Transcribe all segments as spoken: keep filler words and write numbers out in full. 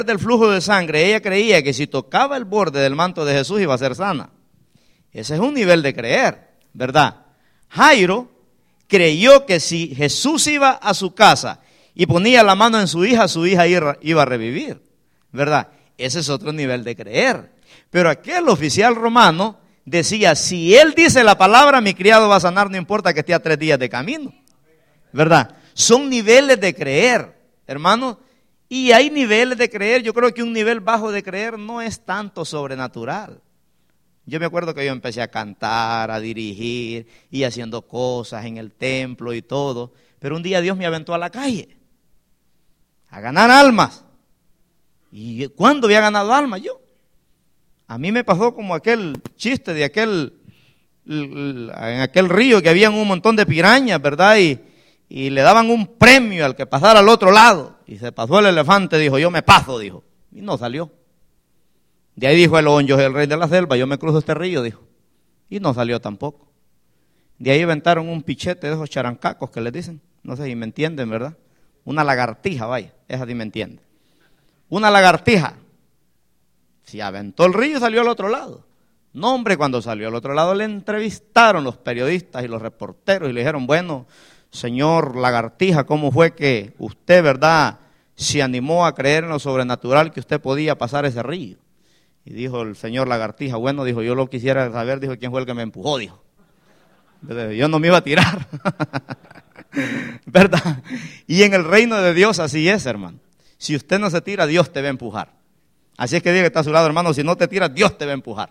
del flujo de sangre, ella creía que si tocaba el borde del manto de Jesús iba a ser sana. Ese es un nivel de creer, ¿verdad? Jairo creyó que si Jesús iba a su casa y ponía la mano en su hija, su hija iba a revivir, ¿verdad? Ese es otro nivel de creer. Pero aquel oficial romano decía, si él dice la palabra, mi criado va a sanar, no importa que esté a tres días de camino, ¿verdad? Son niveles de creer, hermano. Y hay niveles de creer. Yo creo que un nivel bajo de creer no es tanto sobrenatural. Yo me acuerdo que yo empecé a cantar, a dirigir y haciendo cosas en el templo y todo. Pero un día Dios me aventó a la calle a ganar almas. ¿Y cuándo había ganado almas yo? A mí me pasó como aquel chiste de aquel, en aquel río que había un montón de pirañas, ¿verdad? Y, y le daban un premio al que pasara al otro lado. Y se pasó el elefante, dijo, yo me paso, dijo. Y no salió. De ahí dijo el león, yo soy el rey de la selva, yo me cruzo este río, dijo. Y no salió tampoco. De ahí inventaron un pichete de esos charancacos que les dicen. No sé si me entienden, ¿verdad? Una lagartija, vaya, esa sí me entiende. Una lagartija. Se aventó el río y salió al otro lado. No, hombre, cuando salió al otro lado le entrevistaron los periodistas y los reporteros y le dijeron, bueno, señor lagartija, ¿cómo fue que usted, verdad, se animó a creer en lo sobrenatural que usted podía pasar ese río? Y dijo el señor lagartija, bueno, dijo, yo lo quisiera saber, dijo, quién fue el que me empujó, dijo. Yo no me iba a tirar. ¿Verdad? Y en el reino de Dios así es, hermano. Si usted no se tira, Dios te va a empujar. Así es que diga que está a su lado, hermano, si no te tiras, Dios te va a empujar.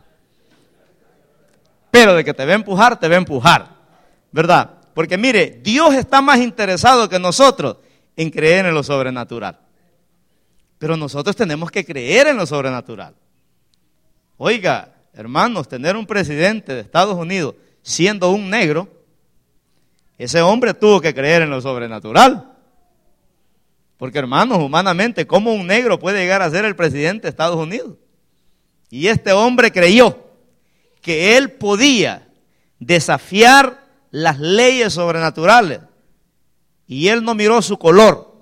Pero de que te va a empujar, te va a empujar. ¿Verdad? Porque mire, Dios está más interesado que nosotros en creer en lo sobrenatural. Pero nosotros tenemos que creer en lo sobrenatural. Oiga, hermanos, tener un presidente de Estados Unidos siendo un negro, ese hombre tuvo que creer en lo sobrenatural. Porque, hermanos, humanamente, ¿cómo un negro puede llegar a ser el presidente de Estados Unidos? Y este hombre creyó que él podía desafiar las leyes sobrenaturales. Y él no miró su color.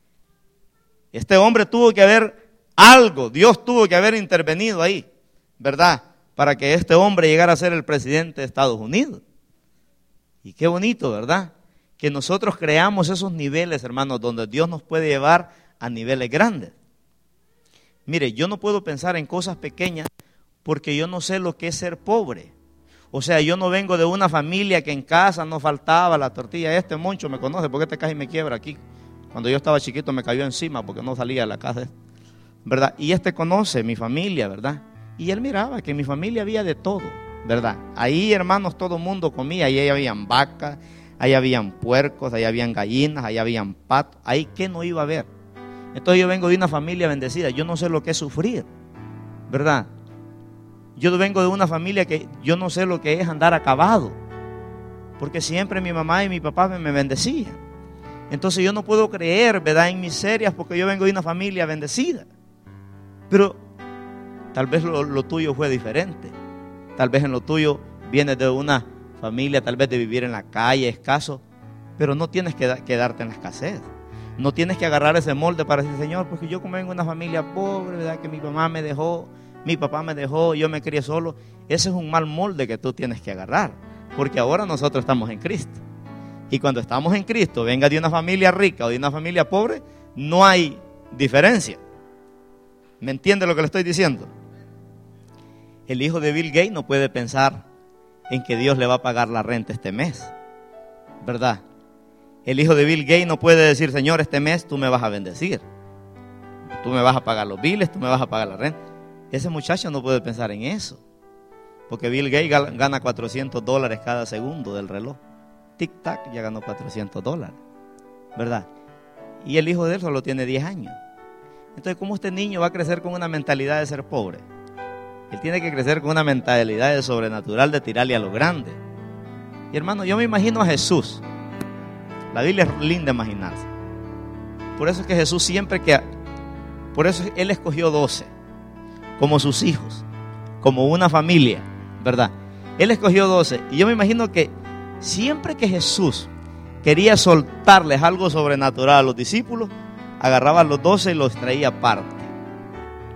Este hombre tuvo que haber algo, Dios tuvo que haber intervenido ahí, ¿verdad? Para que este hombre llegara a ser el presidente de Estados Unidos. Y qué bonito, ¿verdad? Que nosotros creamos esos niveles, hermanos, donde Dios nos puede llevar a niveles grandes. Mire, yo no puedo pensar en cosas pequeñas porque yo no sé lo que es ser pobre. O sea, yo no vengo de una familia que en casa no faltaba la tortilla. Este Moncho me conoce porque este casi me quiebra aquí. Cuando yo estaba chiquito me cayó encima porque no salía de la casa, ¿verdad? Y este conoce mi familia, ¿verdad? Y él miraba que en mi familia había de todo, ¿verdad? Ahí, hermanos, todo el mundo comía. Ahí habían vacas, ahí habían puercos, ahí habían gallinas, ahí habían patos. Ahí, ¿qué no iba a haber? Entonces yo vengo de una familia bendecida. Yo no sé lo que es sufrir, ¿verdad? Yo vengo de una familia que yo no sé lo que es andar acabado. Porque siempre mi mamá y mi papá me, me bendecían. Entonces yo no puedo creer, ¿verdad?, en miserias porque yo vengo de una familia bendecida. Pero tal vez lo, lo tuyo fue diferente. Tal vez en lo tuyo vienes de una familia, tal vez de vivir en la calle, escaso. Pero no tienes que da, quedarte en la escasez. No tienes que agarrar ese molde para decir, Señor, porque yo como vengo de una familia pobre, ¿verdad?, que mi mamá me dejó, mi papá me dejó, yo me crié solo. Ese es un mal molde que tú tienes que agarrar. Porque ahora nosotros estamos en Cristo. Y cuando estamos en Cristo, venga de una familia rica o de una familia pobre, no hay diferencia. ¿Me entiende lo que le estoy diciendo? El hijo de Bill Gates no puede pensar en que Dios le va a pagar la renta este mes, ¿verdad? El hijo de Bill Gates no puede decir, Señor, este mes tú me vas a bendecir. Tú me vas a pagar los biles, tú me vas a pagar la renta. Ese muchacho no puede pensar en eso. Porque Bill Gates gana cuatrocientos dólares cada segundo del reloj. Tic-tac, ya ganó cuatrocientos dólares, ¿verdad? Y el hijo de él solo tiene diez años. Entonces, ¿cómo este niño va a crecer con una mentalidad de ser pobre? Él tiene que crecer con una mentalidad de sobrenatural, de tirarle a lo grande. Y hermano, yo me imagino a Jesús. La Biblia es linda imaginarse. Por eso es que Jesús siempre que... Por eso Él escogió doce como sus hijos, como una familia, ¿verdad? Él escogió doce. Y yo me imagino que siempre que Jesús quería soltarles algo sobrenatural a los discípulos, agarraba a los doce y los traía aparte.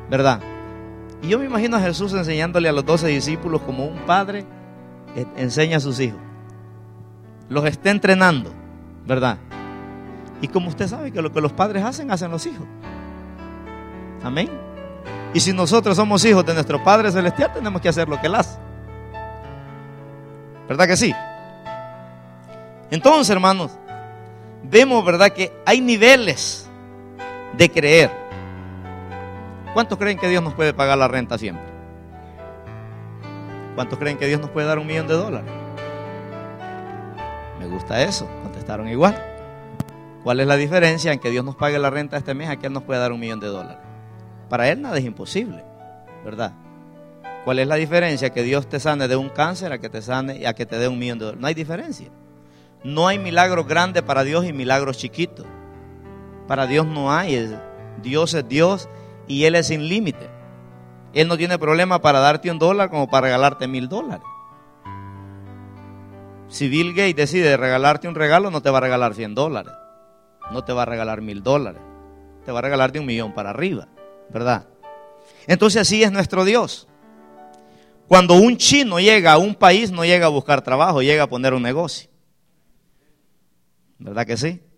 ¿verdad? Y yo me imagino a Jesús enseñándole a los doce discípulos como un padre enseña a sus hijos. Los está entrenando, ¿verdad? Y como usted sabe que lo que los padres hacen, hacen los hijos. Amén. Y si nosotros somos hijos de nuestro Padre Celestial, tenemos que hacer lo que Él hace. ¿Verdad que sí? Entonces, hermanos, vemos, ¿verdad?, que hay niveles de creer. ¿Cuántos creen que Dios nos puede pagar la renta siempre? ¿Cuántos creen que Dios nos puede dar un millón de dólares? Me gusta eso, contestaron igual. ¿Cuál es la diferencia en que Dios nos pague la renta este mes a que Él nos pueda dar un millón de dólares? Para Él nada es imposible, ¿verdad? ¿Cuál es la diferencia? Que Dios te sane de un cáncer a que te sane y a que te dé un millón de dólares. No hay diferencia. No hay milagros grandes para Dios y milagros chiquitos. Para Dios no hay. Dios es Dios y Él es sin límite. Él no tiene problema para darte un dólar como para regalarte mil dólares. Si Bill Gates decide regalarte un regalo, no te va a regalar cien dólares. No te va a regalar mil dólares. Te va a regalar de un millón para arriba, ¿verdad? Entonces así es nuestro Dios. Cuando un chino llega a un país, no llega a buscar trabajo, llega a poner un negocio. ¿Verdad que sí?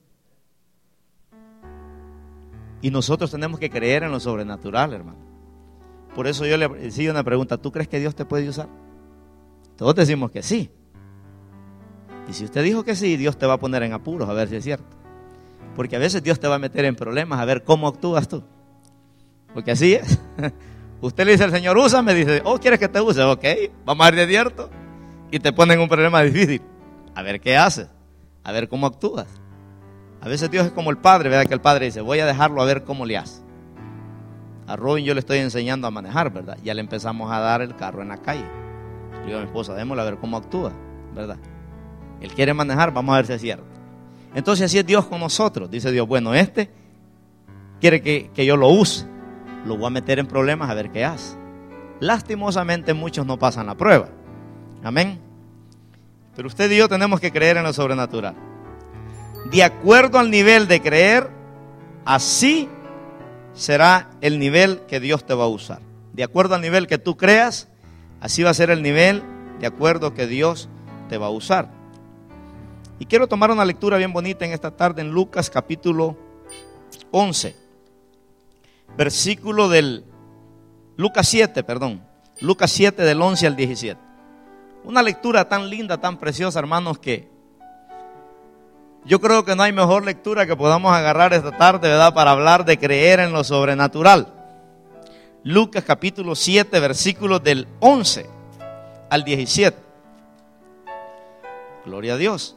Y nosotros tenemos que creer en lo sobrenatural, hermano. Por eso yo le hice una pregunta: ¿tú crees que Dios te puede usar? Todos decimos que sí. Y si usted dijo que sí, Dios te va a poner en apuros, a ver si es cierto. Porque a veces Dios te va a meter en problemas, a ver cómo actúas tú. Porque así es. Usted le dice al Señor: úsame, dice: oh, ¿quieres que te use? Ok, vamos a ir de desierto. Y te ponen un problema difícil. A ver qué haces, a ver cómo actúas. A veces Dios es como el padre, ¿verdad? Que el padre dice: voy a dejarlo a ver cómo le hace. A Robin yo le estoy enseñando a manejar, ¿verdad? Ya le empezamos a dar el carro en la calle. Le digo a mi esposa: démosle a ver cómo actúa, ¿verdad? Él quiere manejar, vamos a ver si es cierto. Entonces así es Dios con nosotros. Dice Dios: bueno, este quiere que, que yo lo use. Lo voy a meter en problemas a ver qué hace. Lastimosamente muchos no pasan la prueba. Amén. Pero usted y yo tenemos que creer en lo sobrenatural. De acuerdo al nivel de creer, así será el nivel que Dios te va a usar. De acuerdo al nivel que tú creas, así va a ser el nivel de acuerdo que Dios te va a usar. Y quiero tomar una lectura bien bonita en esta tarde en Lucas capítulo once. Versículo del Lucas siete, perdón. Lucas siete del once al diecisiete. Una lectura tan linda, tan preciosa, hermanos, que yo creo que no hay mejor lectura que podamos agarrar esta tarde, ¿verdad?, para hablar de creer en lo sobrenatural. Lucas capítulo siete, versículos del once al diecisiete. Gloria a Dios.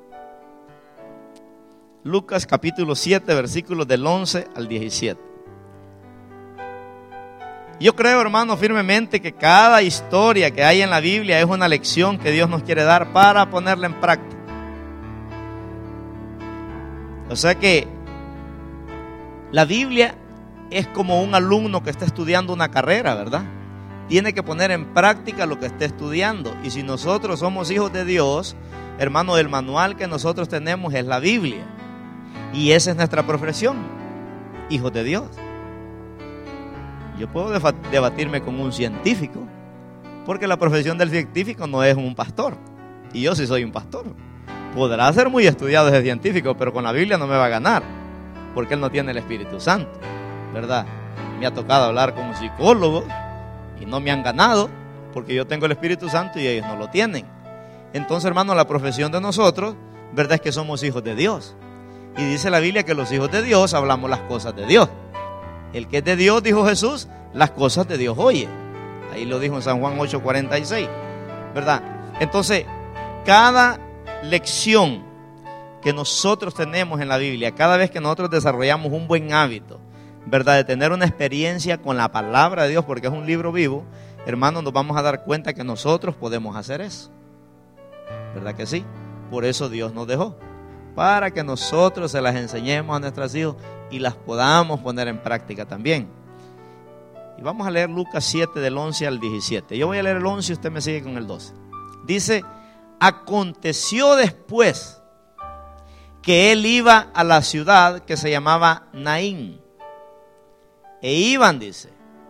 Lucas capítulo siete, versículos del once al diecisiete. Yo creo, hermano, firmemente que cada historia que hay en la Biblia es una lección que Dios nos quiere dar para ponerla en práctica. O sea que la Biblia es como un alumno que está estudiando una carrera, ¿verdad? Tiene que poner en práctica lo que está estudiando. Y si nosotros somos hijos de Dios, hermano, el manual que nosotros tenemos es la Biblia. Y esa es nuestra profesión, hijos de Dios. Yo puedo debatirme con un científico, porque la profesión del científico no es un pastor. Y yo sí soy un pastor. Podrá ser muy estudiado ese científico, pero con la Biblia no me va a ganar, porque él no tiene el Espíritu Santo, ¿verdad? Me ha tocado hablar con psicólogos y no me han ganado, porque yo tengo el Espíritu Santo y ellos no lo tienen. Entonces, hermano, la profesión de nosotros, ¿verdad?, es que somos hijos de Dios. Y dice la Biblia que los hijos de Dios hablamos las cosas de Dios. El que es de Dios, dijo Jesús, las cosas de Dios oye. Ahí lo dijo en San Juan ocho cuarenta y seis, ¿verdad? Entonces, cada lección que nosotros tenemos en la Biblia, cada vez que nosotros desarrollamos un buen hábito, ¿verdad?, de tener una experiencia con la palabra de Dios, porque es un libro vivo, hermanos, nos vamos a dar cuenta que nosotros podemos hacer eso. ¿Verdad que sí? Por eso Dios nos dejó, para que nosotros se las enseñemos a nuestros hijos y las podamos poner en práctica también. Y vamos a leer Lucas siete del once al diecisiete. Yo voy a leer el once y usted me sigue con el doce. Dice: aconteció después que él iba a la ciudad que se llamaba Naín. E iban, dice,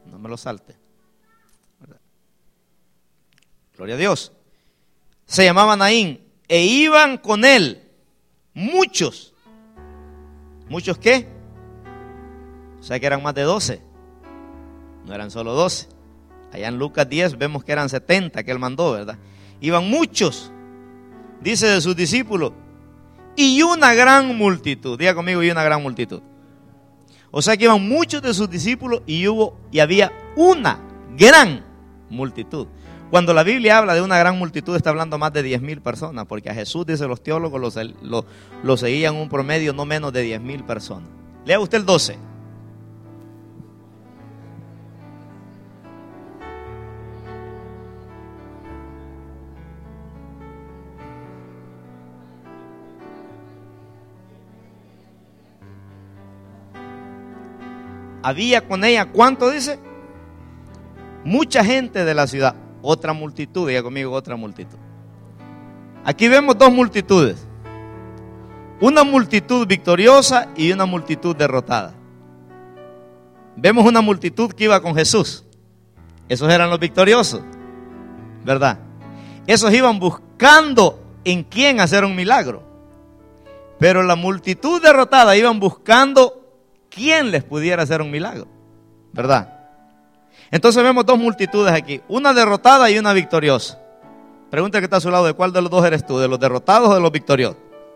no me lo salte. ¿Verdad? Gloria a Dios. Se llamaba Naín, e iban con él muchos. ¿Muchos qué? O sea que eran más de doce. No eran solo doce. Allá en Lucas diez vemos que eran setenta que él mandó, ¿verdad? Iban muchos, dice, de sus discípulos, y una gran multitud. Diga conmigo, y una gran multitud. O sea que iban muchos de sus discípulos y hubo y había una gran multitud. Cuando la Biblia habla de una gran multitud, está hablando más de diez mil personas, porque a Jesús, dicen los teólogos, lo, lo, lo seguían un promedio no menos de diez mil personas. Lea usted el doce. Había con ella, ¿cuánto dice? Mucha gente de la ciudad. Otra multitud, diga conmigo, otra multitud. Aquí vemos dos multitudes. Una multitud victoriosa y una multitud derrotada. Vemos una multitud que iba con Jesús. Esos eran los victoriosos, ¿verdad? Esos iban buscando en quién hacer un milagro. Pero la multitud derrotada iban buscando quién les pudiera hacer un milagro, ¿verdad? Entonces vemos dos multitudes aquí, una derrotada y una victoriosa. Pregunta que está a su lado, ¿de cuál de los dos eres tú? ¿De los derrotados o de los victoriosos?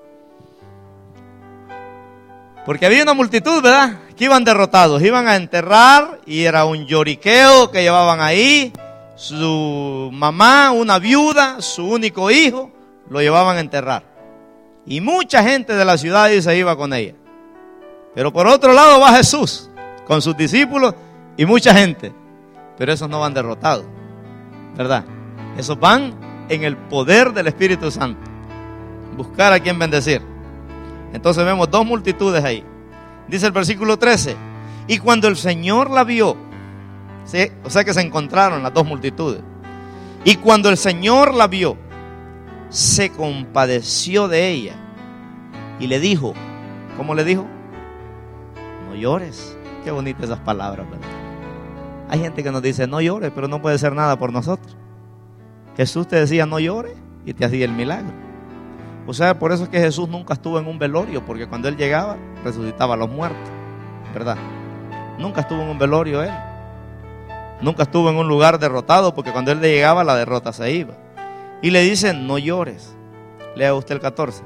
Porque había una multitud, ¿verdad?, que iban derrotados, iban a enterrar y era un lloriqueo que llevaban ahí. Su mamá, una viuda, su único hijo, lo llevaban a enterrar. Y mucha gente de la ciudad se iba con ella. Pero por otro lado va Jesús con sus discípulos y mucha gente. Pero esos no van derrotados, ¿verdad? Esos van en el poder del Espíritu Santo. Buscar a quien bendecir. Entonces vemos dos multitudes ahí. Dice el versículo trece. Y cuando el Señor la vio, ¿sí? O sea que se encontraron las dos multitudes. Y cuando el Señor la vio, se compadeció de ella y le dijo, ¿cómo le dijo? No llores. Qué bonitas esas palabras, ¿verdad? Hay gente que nos dice, no llores, pero no puede hacer nada por nosotros. Jesús te decía, no llores, y te hacía el milagro. O sea, por eso es que Jesús nunca estuvo en un velorio, porque cuando Él llegaba, resucitaba a los muertos, ¿verdad? Nunca estuvo en un velorio Él. Nunca estuvo en un lugar derrotado, porque cuando Él llegaba, la derrota se iba. Y le dicen, no llores. Lea usted el catorce.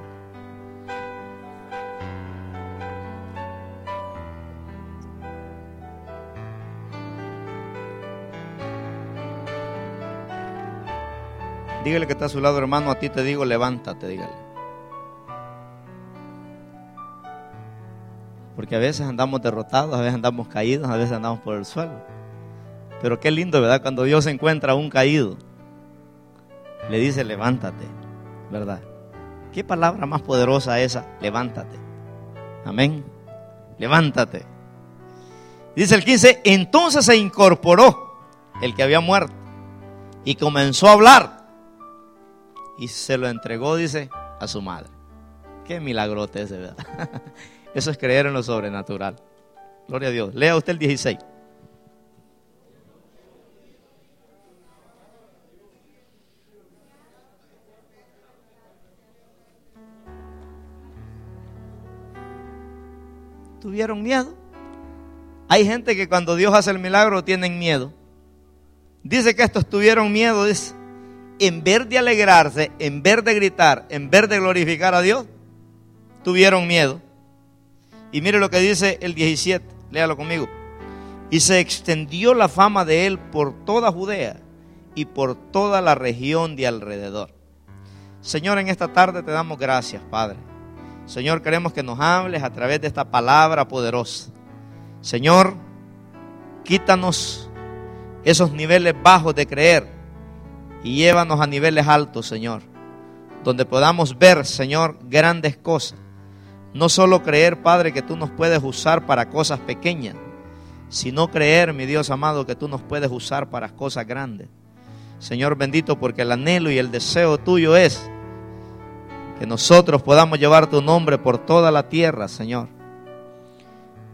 Dígale que está a su lado, hermano, a ti te digo, levántate, dígale. Porque a veces andamos derrotados, a veces andamos caídos, a veces andamos por el suelo. Pero qué lindo, ¿verdad? Cuando Dios encuentra a un caído, le dice, levántate, ¿verdad? ¿Qué palabra más poderosa esa? Levántate. Amén. Levántate. Dice el quince, entonces se incorporó el que había muerto y comenzó a hablar. Y se lo entregó, dice, a su madre. Qué milagrote ese, ¿verdad? Eso es creer en lo sobrenatural. Gloria a Dios. Lea usted el dieciséis. ¿Tuvieron miedo? Hay gente que cuando Dios hace el milagro tienen miedo. Dice que estos tuvieron miedo, dice. En vez de alegrarse, en vez de gritar, en vez de glorificar a Dios, tuvieron miedo. Y mire lo que dice el diecisiete, léalo conmigo. Y se extendió la fama de él por toda Judea y por toda la región de alrededor. Señor, en esta tarde te damos gracias, Padre. Señor, queremos que nos hables a través de esta palabra poderosa. Señor, quítanos esos niveles bajos de creer y llévanos a niveles altos, Señor, donde podamos ver, Señor, grandes cosas. No solo creer, Padre, que tú nos puedes usar para cosas pequeñas, sino creer, mi Dios amado, que tú nos puedes usar para cosas grandes. Señor bendito, porque el anhelo y el deseo tuyo es que nosotros podamos llevar tu nombre por toda la tierra, Señor.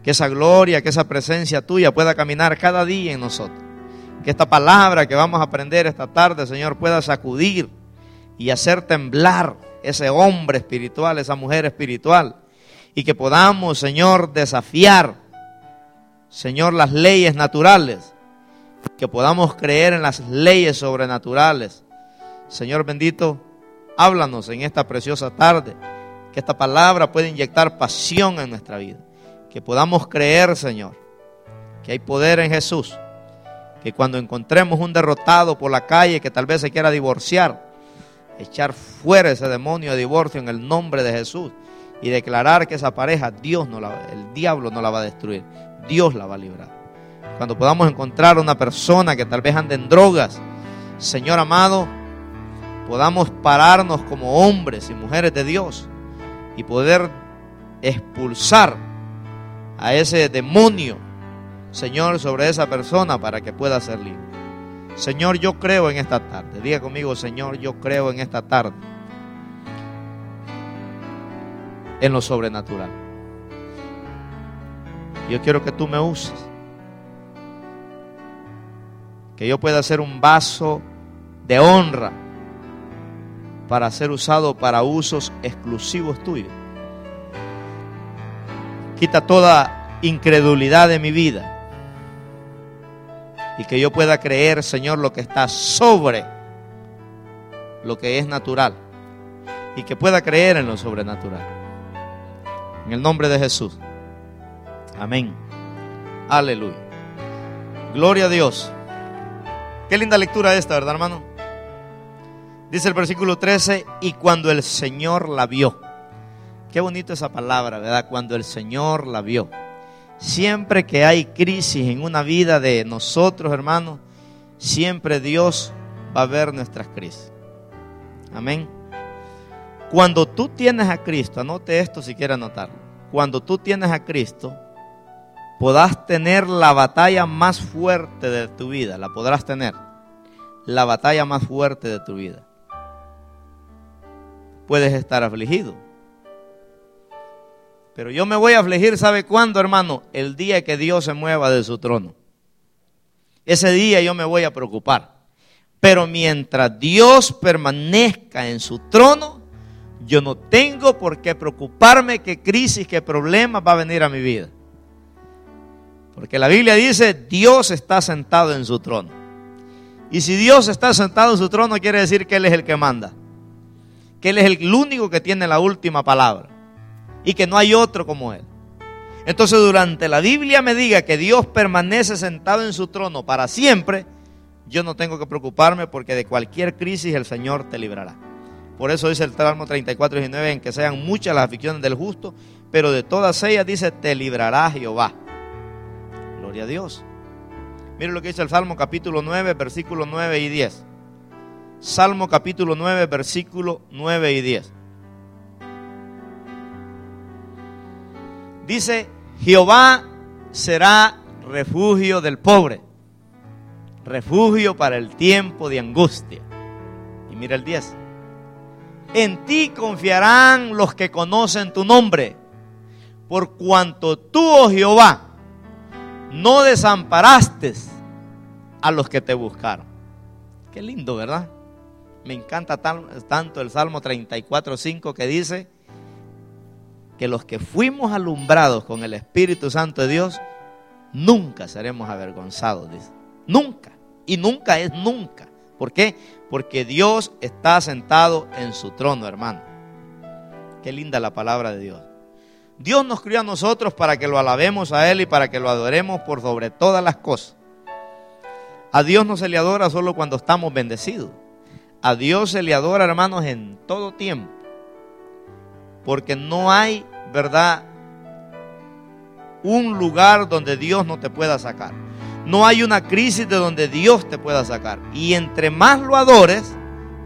Que esa gloria, que esa presencia tuya pueda caminar cada día en nosotros. Que esta palabra que vamos a aprender esta tarde, Señor, pueda sacudir y hacer temblar ese hombre espiritual, esa mujer espiritual. Y que podamos, Señor, desafiar, Señor, las leyes naturales. Que podamos creer en las leyes sobrenaturales. Señor bendito, háblanos en esta preciosa tarde. Que esta palabra pueda inyectar pasión en nuestra vida. Que podamos creer, Señor, que hay poder en Jesús. Que cuando encontremos un derrotado por la calle que tal vez se quiera divorciar, echar fuera ese demonio de divorcio en el nombre de Jesús y declarar que esa pareja, Dios no la, el diablo no la va a destruir, Dios la va a librar. Cuando podamos encontrar una persona que tal vez ande en drogas, Señor amado, podamos pararnos como hombres y mujeres de Dios y poder expulsar a ese demonio, Señor, sobre esa persona para que pueda ser libre. Señor, yo creo en esta tarde. Diga conmigo, Señor, yo creo en esta tarde en lo sobrenatural. Yo quiero que tú me uses. Que yo pueda ser un vaso de honra para ser usado para usos exclusivos tuyos. Quita toda incredulidad de mi vida. Y que yo pueda creer, Señor, lo que está sobre lo que es natural. Y que pueda creer en lo sobrenatural. En el nombre de Jesús. Amén. Aleluya. Gloria a Dios. Qué linda lectura esta, ¿verdad, hermano? Dice el versículo trece, y cuando el Señor la vio. Qué bonito esa palabra, ¿verdad? Cuando el Señor la vio. Siempre que hay crisis en una vida de nosotros, hermanos, siempre Dios va a ver nuestras crisis. Amén. Cuando tú tienes a Cristo, anote esto si quiere anotarlo. Cuando tú tienes a Cristo, podrás tener la batalla más fuerte de tu vida. La podrás tener. La batalla más fuerte de tu vida. Puedes estar afligido. Pero yo me voy a afligir, ¿sabe cuándo, hermano? El día que Dios se mueva de su trono. Ese día yo me voy a preocupar. Pero mientras Dios permanezca en su trono, yo no tengo por qué preocuparme qué crisis, qué problemas va a venir a mi vida. Porque la Biblia dice, Dios está sentado en su trono. Y si Dios está sentado en su trono, quiere decir que Él es el que manda. Que Él es el único que tiene la última palabra. Y que no hay otro como Él. Entonces, durante la Biblia me diga que Dios permanece sentado en su trono para siempre, yo no tengo que preocuparme porque de cualquier crisis el Señor te librará. Por eso dice el Salmo treinta y cuatro, diecinueve, en que sean muchas las aflicciones del justo, pero de todas ellas dice, te librará Jehová. Gloria a Dios. Mire lo que dice el Salmo capítulo nueve, versículos nueve y diez. Salmo capítulo nueve, versículos nueve y diez. Dice, Jehová será refugio del pobre, refugio para el tiempo de angustia. Y mira el diez. En ti confiarán los que conocen tu nombre, por cuanto tú, oh Jehová, no desamparaste a los que te buscaron. Qué lindo, ¿verdad? Me encanta tan, tanto el Salmo treinta y cuatro, cinco, que dice que los que fuimos alumbrados con el Espíritu Santo de Dios, nunca seremos avergonzados, dice. Nunca. Y nunca es nunca. ¿Por qué? Porque Dios está sentado en su trono, hermano. Qué linda la palabra de Dios. Dios nos crió a nosotros para que lo alabemos a Él y para que lo adoremos por sobre todas las cosas. A Dios no se le adora solo cuando estamos bendecidos. A Dios se le adora, hermanos, en todo tiempo. Porque no hay, ¿verdad?, un lugar donde Dios no te pueda sacar. No hay una crisis de donde Dios te pueda sacar. Y entre más lo adores,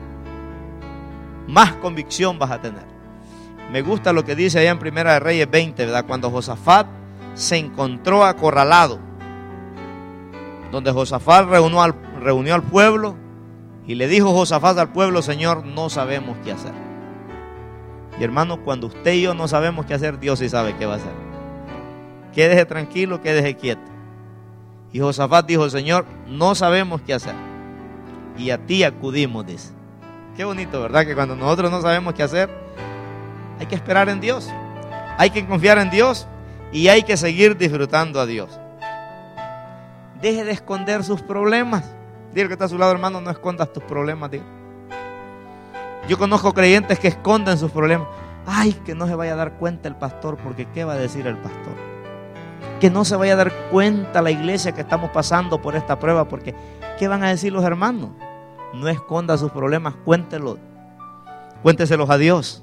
más convicción vas a tener. Me gusta lo que dice allá en Primera de Reyes veinte, ¿verdad? Cuando Josafat se encontró acorralado. Donde Josafat reunió al, reunió al pueblo y le dijo Josafat al pueblo, Señor, no sabemos qué hacer. Y hermano, cuando usted y yo no sabemos qué hacer, Dios sí sabe qué va a hacer. quédese tranquilo, quédese quieto. Y Josafat dijo, Señor, no sabemos qué hacer, y a ti acudimos, dice. Qué bonito, ¿verdad? Que cuando nosotros no sabemos qué hacer, hay que esperar en Dios, hay que confiar en Dios y hay que seguir disfrutando a Dios. Deje de esconder sus problemas. Dile que está a su lado, hermano, no escondas tus problemas. Dile. Yo conozco creyentes que esconden sus problemas. Ay, que no se vaya a dar cuenta el pastor, porque ¿qué va a decir el pastor? Que no se vaya a dar cuenta la iglesia que estamos pasando por esta prueba, porque ¿qué van a decir los hermanos? No esconda sus problemas, cuéntelos. Cuénteselos a Dios.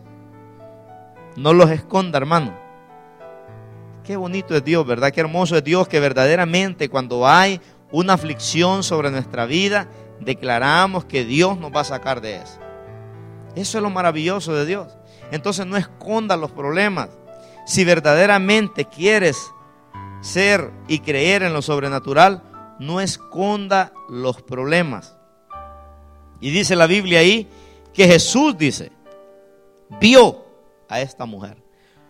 No los esconda, hermano. Qué bonito es Dios, ¿verdad? Qué hermoso es Dios, que verdaderamente cuando hay una aflicción sobre nuestra vida, declaramos que Dios nos va a sacar de eso. Eso es lo maravilloso de Dios. Entonces no esconda los problemas. Si verdaderamente quieres ser y creer en lo sobrenatural, no esconda los problemas. Y dice la Biblia ahí que Jesús, dice, vio a esta mujer.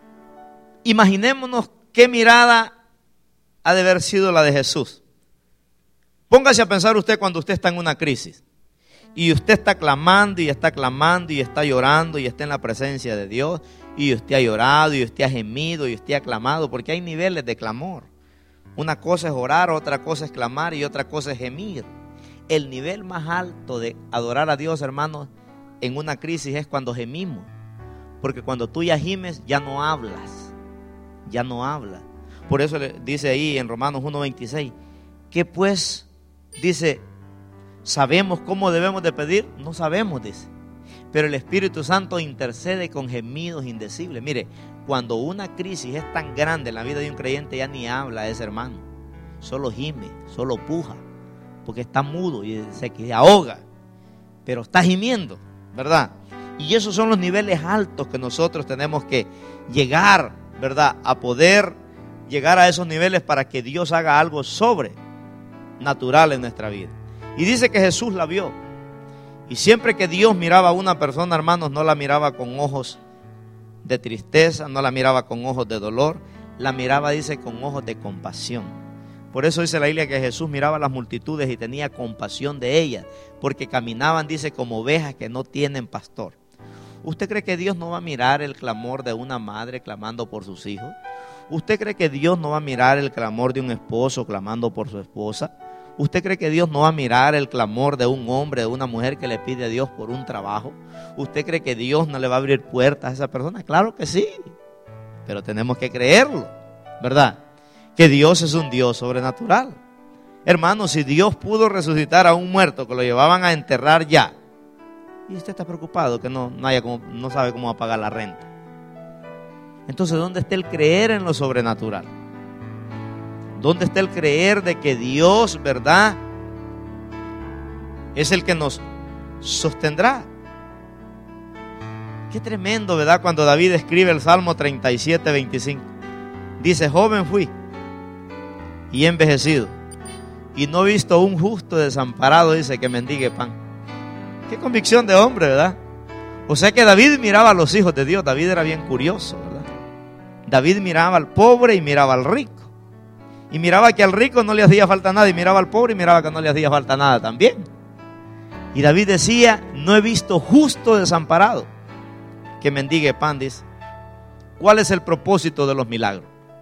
Imaginémonos qué mirada ha de haber sido la de Jesús. Póngase a pensar usted cuando usted está en una crisis y usted está clamando y está clamando y está llorando y está en la presencia de Dios, y usted ha llorado y usted ha gemido y usted ha clamado, porque hay niveles de clamor. Una cosa es orar, otra cosa es clamar y otra cosa es gemir. El nivel más alto de adorar a Dios, hermanos, en una crisis es cuando gemimos, porque cuando tú ya gimes ya no hablas, ya no hablas. Por eso le dice ahí en Romanos uno veintiséis, que pues, dice, ¿sabemos cómo debemos de pedir? No sabemos, dice. Pero el Espíritu Santo intercede con gemidos indecibles. Mire, cuando una crisis es tan grande en la vida de un creyente, ya ni habla ese hermano. Solo gime, solo puja, porque está mudo y se que ahoga, pero está gimiendo, ¿verdad? Y esos son los niveles altos que nosotros tenemos que llegar, ¿verdad? A poder llegar a esos niveles para que Dios haga algo sobrenatural en nuestra vida. Y dice que Jesús la vio. Y siempre que Dios miraba a una persona, hermanos, no la miraba con ojos de tristeza, no la miraba con ojos de dolor, la miraba, dice, con ojos de compasión. Por eso dice la Biblia que Jesús miraba a las multitudes y tenía compasión de ellas, porque caminaban, dice, como ovejas que no tienen pastor. ¿Usted cree que Dios no va a mirar el clamor de una madre clamando por sus hijos? ¿Usted cree que Dios no va a mirar el clamor de un esposo clamando por su esposa? ¿Usted cree que Dios no va a mirar el clamor de un hombre, de una mujer que le pide a Dios por un trabajo? ¿Usted cree que Dios no le va a abrir puertas a esa persona? Claro que sí, pero tenemos que creerlo, ¿verdad? Que Dios es un Dios sobrenatural. Hermanos, si Dios pudo resucitar a un muerto que lo llevaban a enterrar ya, y usted está preocupado que no, no, haya como, no sabe cómo va a pagar la renta, entonces ¿dónde está el creer en lo sobrenatural? ¿Dónde está el creer de que Dios, verdad, es el que nos sostendrá? Qué tremendo, ¿verdad? Cuando David escribe el Salmo treinta y siete, veinticinco. Dice, joven fui y envejecido, y no he visto un justo desamparado, dice, que mendigue pan. Qué convicción de hombre, ¿verdad? O sea que David miraba a los hijos de Dios. David era bien curioso, ¿verdad? David miraba al pobre y miraba al rico. Y miraba que al rico no le hacía falta nada, y miraba al pobre y miraba que no le hacía falta nada también. Y David decía, no he visto justo desamparado que mendigue pan, dice. ¿Cuál es el propósito de los milagros?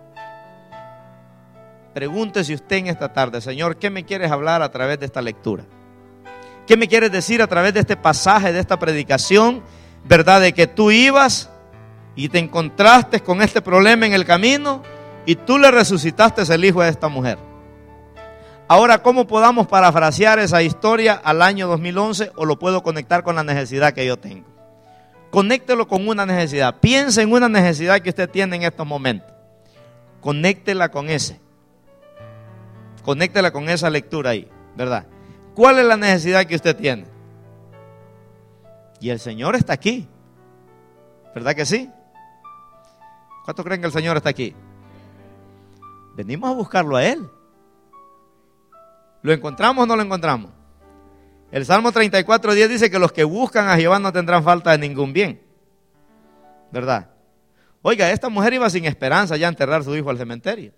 Pregúntese usted en esta tarde, Señor, ¿qué me quieres hablar a través de esta lectura? ¿Qué me quieres decir a través de este pasaje, de esta predicación, verdad? De que tú ibas y te encontraste con este problema en el camino y tú le resucitaste el hijo de esta mujer. Ahora, ¿cómo podamos parafrasear esa historia al año dos mil once, o lo puedo conectar con la necesidad que yo tengo? Conéctelo con una necesidad. Piense en una necesidad que usted tiene en estos momentos. Conéctela con ese. Conéctela con esa lectura ahí, ¿verdad? ¿Cuál es la necesidad que usted tiene? Y el Señor está aquí, ¿verdad que sí? ¿Cuántos creen que el Señor está aquí? Venimos a buscarlo a Él. ¿Lo encontramos o no lo encontramos? El Salmo treinta y cuatro, diez dice que los que buscan a Jehová no tendrán falta de ningún bien, ¿verdad? Oiga, esta mujer iba sin esperanza ya a enterrar a su hijo al cementerio.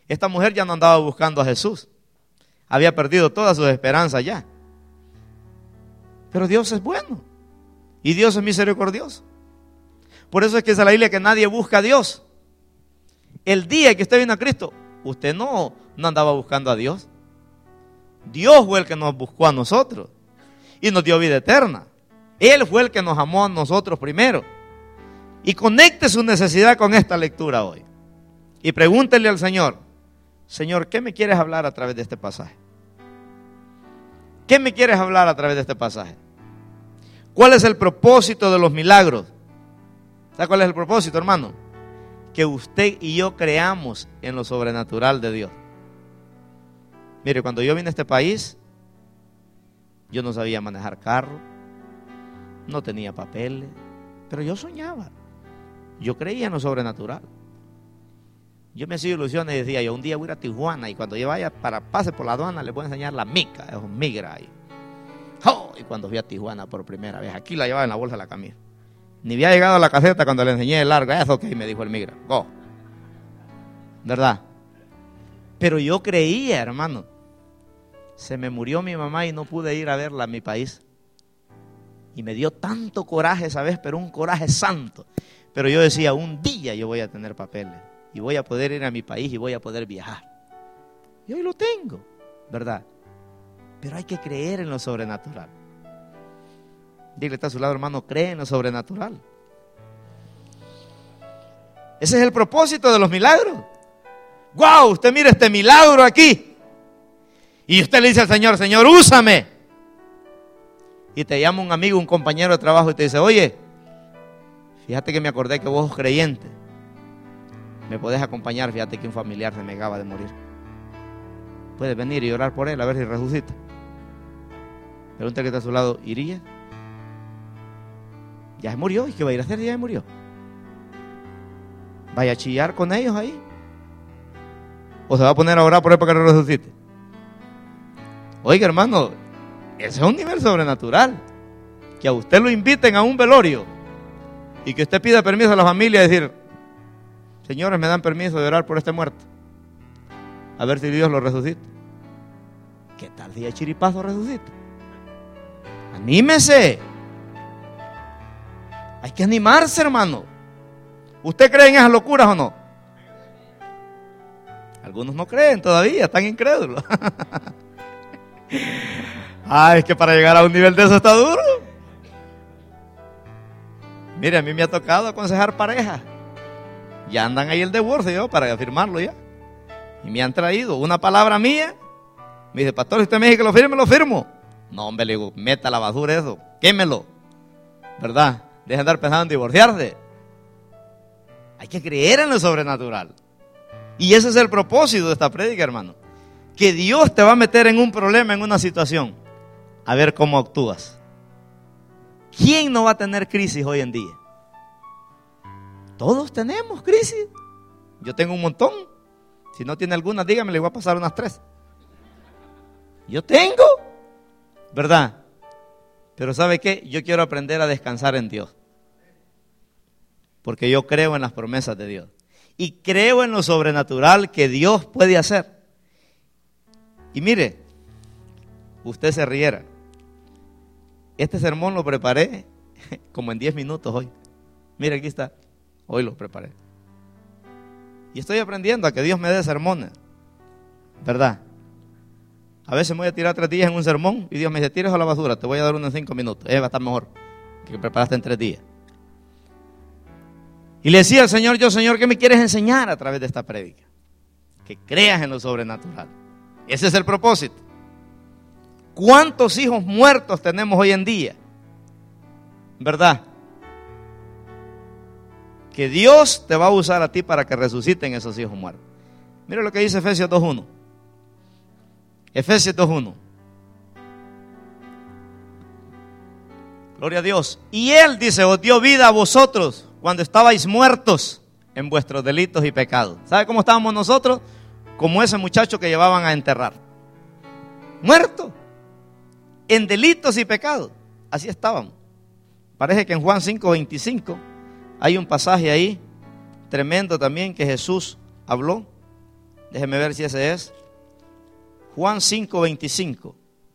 Esta mujer ya no andaba buscando a Jesús. Había perdido todas sus esperanzas ya. Pero Dios es bueno. Y Dios es misericordioso. Por eso es que dice la Biblia que nadie busca a Dios. El día que usted vino a Cristo, usted no, no andaba buscando a Dios. Dios fue el que nos buscó a nosotros y nos dio vida eterna. Él fue el que nos amó a nosotros primero. Y conecte su necesidad con esta lectura hoy. Y pregúntele al Señor: Señor, ¿qué me quieres hablar a través de este pasaje? ¿Qué me quieres hablar a través de este pasaje? ¿Cuál es el propósito de los milagros? ¿Sabe cuál es el propósito, hermano? Que usted y yo creamos en lo sobrenatural de Dios. Mire, cuando yo vine a este país, yo no sabía manejar carro, no tenía papeles, pero yo soñaba. Yo creía en lo sobrenatural. Yo me hacía ilusiones y decía, yo un día voy a ir a Tijuana y cuando yo vaya para pase por la aduana le voy a enseñar la mica, esos migra ahí. Oh, y cuando fui a Tijuana por primera vez, aquí la llevaba en la bolsa de la camisa. Ni había llegado a la caseta cuando le enseñé el largo. Eso que me dijo el migra. Go. ¿Verdad? Pero yo creía, hermano. Se me murió mi mamá y no pude ir a verla a mi país. Y me dio tanto coraje esa vez, pero un coraje santo. Pero yo decía, un día yo voy a tener papeles. Y voy a poder ir a mi país y voy a poder viajar. Y hoy lo tengo, ¿verdad? Pero hay que creer en lo sobrenatural. Dile, está a su lado, hermano, cree en lo sobrenatural. Ese es el propósito de los milagros. ¡Wow! Usted mira este milagro aquí. Y usted le dice al Señor, Señor, úsame. Y te llama un amigo, un compañero de trabajo y te dice, oye, fíjate que me acordé que vos sos creyente. ¿Me podés acompañar? Fíjate que un familiar se me acaba de morir. Puedes venir y orar por él a ver si resucita. Pregunta que está a su lado, ¿iría? Ya se murió, ¿y qué va a ir a hacer? Ya se murió. ¿Vaya a chillar con ellos ahí? ¿O se va a poner a orar por él para que resucite? Oiga, hermano, ese es un nivel sobrenatural. Que a usted lo inviten a un velorio y que usted pida permiso a la familia y decir, señores, me dan permiso de orar por este muerto, a ver si Dios lo resucita. ¿Qué tal si a chiripazo resucita? Anímese. Hay que animarse, hermano. ¿Usted cree en esas locuras o no? Algunos no creen todavía, están incrédulos. Ay, es que para llegar a un nivel de eso está duro. Mire, a mí me ha tocado aconsejar parejas. Ya andan ahí el divorcio yo para firmarlo ya. Y me han traído una palabra mía. Me dice, pastor, si usted me dice que lo firme, lo firmo. No, hombre, le digo, meta a la basura eso, quémelo. ¿Verdad? Deja de andar pensando en divorciarse. Hay que creer en lo sobrenatural. Y ese es el propósito de esta prédica, hermano. Que Dios te va a meter en un problema, en una situación, a ver cómo actúas. ¿Quién no va a tener crisis hoy en día? Todos tenemos crisis. Yo tengo un montón. Si no tiene alguna, dígame, le voy a pasar unas tres. Yo tengo, ¿verdad? Pero ¿sabe qué? Yo quiero aprender a descansar en Dios. Porque yo creo en las promesas de Dios. Y creo en lo sobrenatural que Dios puede hacer. Y mire, usted se riera. Este sermón lo preparé como en diez minutos hoy. Mire, aquí está. Hoy lo preparé. Y estoy aprendiendo a que Dios me dé sermones. ¿Verdad? A veces me voy a tirar tres días en un sermón y Dios me dice, tires a la basura, te voy a dar uno en cinco minutos. Eh, va a estar mejor que preparaste en tres días. Y le decía al Señor, yo, Señor, ¿qué me quieres enseñar a través de esta prédica? Que creas en lo sobrenatural. Ese es el propósito. ¿Cuántos hijos muertos tenemos hoy en día? ¿Verdad? Que Dios te va a usar a ti para que resuciten esos hijos muertos. Mira lo que dice Efesios dos uno. Efesios dos uno. Gloria a Dios. Y Él, dice, os dio vida a vosotros cuando estabais muertos en vuestros delitos y pecados. ¿Sabe cómo estábamos nosotros? Como ese muchacho que llevaban a enterrar. Muerto. En delitos y pecados. Así estábamos. Parece que en Juan cinco veinticinco hay un pasaje ahí tremendo también que Jesús habló. Déjeme ver si ese es. Juan cinco veinticinco.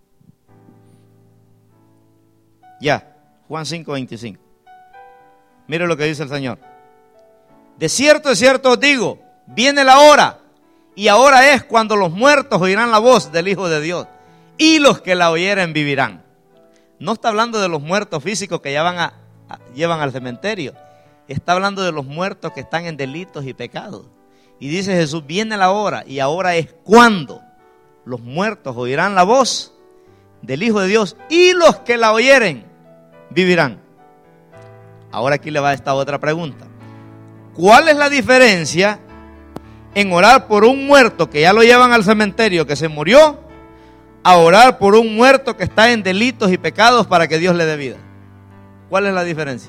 Ya, Juan cinco veinticinco. Mire lo que dice el Señor. De cierto, de cierto os digo, viene la hora, y ahora es cuando los muertos oirán la voz del Hijo de Dios, y los que la oyeren vivirán. No está hablando de los muertos físicos que ya van a, a, llevan al cementerio. Está hablando de los muertos que están en delitos y pecados. Y dice Jesús, viene la hora, y ahora es cuando los muertos oirán la voz del Hijo de Dios, y los que la oyeren vivirán. Ahora aquí le va esta otra pregunta. ¿Cuál es la diferencia en orar por un muerto que ya lo llevan al cementerio, que se murió, a orar por un muerto que está en delitos y pecados para que Dios le dé vida? ¿Cuál es la diferencia?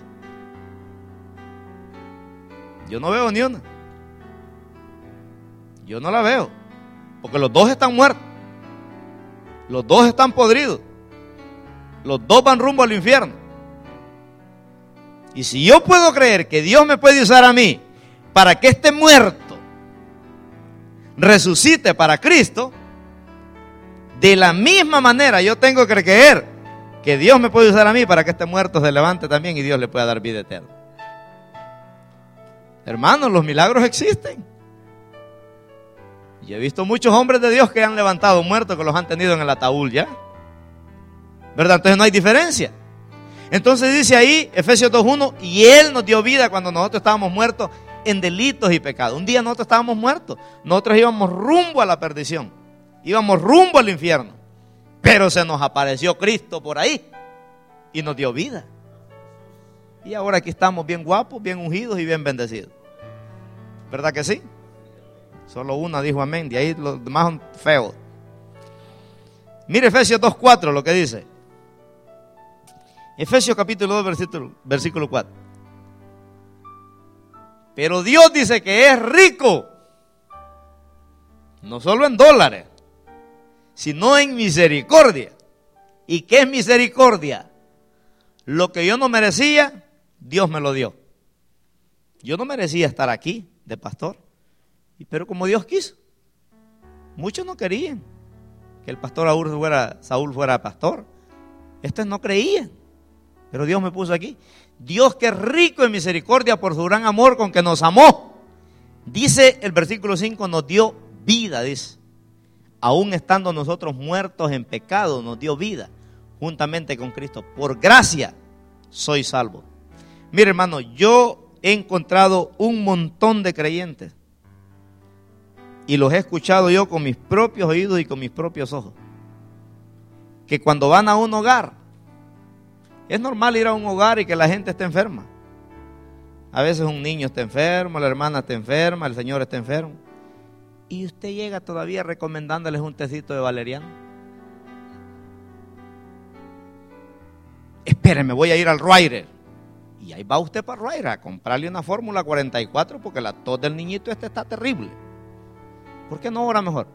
Yo no veo ni una. Yo no la veo. Porque los dos están muertos. Los dos están podridos. Los dos van rumbo al infierno. Y si yo puedo creer que Dios me puede usar a mí para que este muerto resucite para Cristo, de la misma manera yo tengo que creer que Dios me puede usar a mí para que este muerto se levante también y Dios le pueda dar vida eterna. Hermanos, los milagros existen. Yo he visto muchos hombres de Dios que han levantado muertos, que los han tenido en el ataúd ya, ¿verdad? Entonces no hay diferencia. Entonces dice ahí, Efesios dos uno, y Él nos dio vida cuando nosotros estábamos muertos en delitos y pecados. Un día nosotros estábamos muertos, nosotros íbamos rumbo a la perdición, íbamos rumbo al infierno, pero se nos apareció Cristo por ahí y nos dio vida. Y ahora aquí estamos bien guapos, bien ungidos y bien bendecidos. ¿Verdad que sí? Solo una dijo amén, de ahí los demás son feos. Mire Efesios dos cuatro lo que dice. Efesios capítulo dos versículo, versículo cuatro. Pero Dios dice que es rico, no solo en dólares, sino en misericordia. ¿Y qué es misericordia? Lo que yo no merecía, Dios me lo dio. Yo no merecía estar aquí de pastor, pero como Dios quiso. Muchos no querían que el pastor Saúl fuera, Saúl fuera pastor. Estos no creían, pero Dios me puso aquí. Dios, que es rico en misericordia por su gran amor con que nos amó, dice el versículo cinco, nos dio vida, dice. Aún estando nosotros muertos en pecado, nos dio vida juntamente con Cristo. Por gracia soy salvo. Mire, hermano, yo he encontrado un montón de creyentes y los he escuchado yo con mis propios oídos y con mis propios ojos, que cuando van a un hogar, es normal ir a un hogar y que la gente esté enferma. A veces un niño está enfermo, la hermana está enferma, el señor está enfermo, y usted llega todavía recomendándoles un tecito de valeriano. Espéreme, voy a ir al Roirer. Y ahí va usted para Roirer a comprarle una fórmula cuarenta y cuatro porque la tos del niñito este está terrible. ¿Por qué no ora mejor?